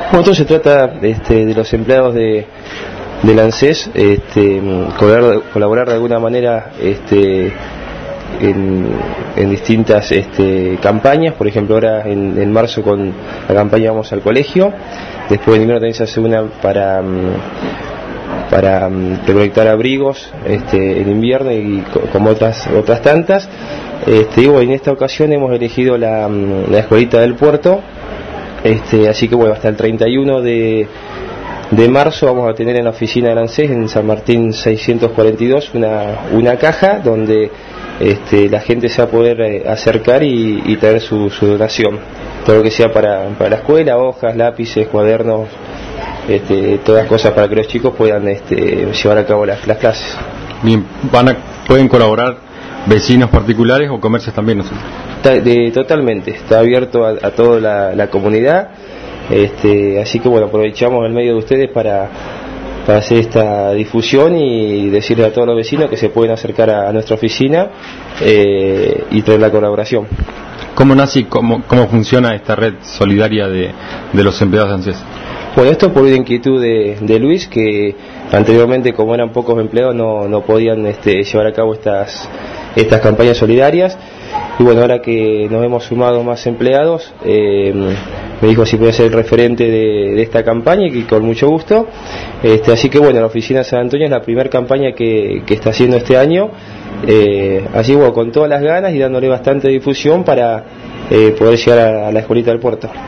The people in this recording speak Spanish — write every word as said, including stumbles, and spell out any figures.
Bueno, esto se trata este, de los empleados de, del ANSES, este, colaborar, colaborar de alguna manera este, en, en distintas este, campañas. Por ejemplo, ahora en, en marzo con la campaña Vamos al Colegio. Después en invierno también se hace una para para recolectar abrigos este, en invierno y como otras otras tantas. Este, y bueno, en esta ocasión hemos elegido la, la escuelita del puerto. Este, así que bueno, hasta el treinta y uno de, de marzo vamos a tener en la oficina del ANSES en San Martín seiscientos cuarenta y dos una, una caja donde este, la gente se va a poder eh, acercar y, y traer su, su donación, todo lo que sea para, para la escuela, hojas, lápices, cuadernos, este, todas cosas para que los chicos puedan este, llevar a cabo las, las clases. Bien, van a, pueden colaborar vecinos particulares o comercios también, ¿no? Está, de, totalmente, está abierto a, a toda la, la comunidad, este, así que bueno, aprovechamos el medio de ustedes para, para hacer esta difusión y decirle a todos los vecinos que se pueden acercar a, a nuestra oficina eh, y traer la colaboración. ¿Cómo nace y cómo, cómo funciona esta red solidaria de, de los empleados de ANSES? Bueno, esto por una inquietud de, de Luis, que anteriormente, como eran pocos empleados, no, no podían este, llevar a cabo estas, estas campañas solidarias. Y bueno, ahora que nos hemos sumado más empleados, eh, me dijo si podía ser el referente de, de esta campaña, y que con mucho gusto. Este, así que bueno, la oficina de San Antonio es la primera campaña que, que está haciendo este año. Eh, así bueno, con todas las ganas y dándole bastante difusión para eh, poder llegar a, a la escuelita del puerto.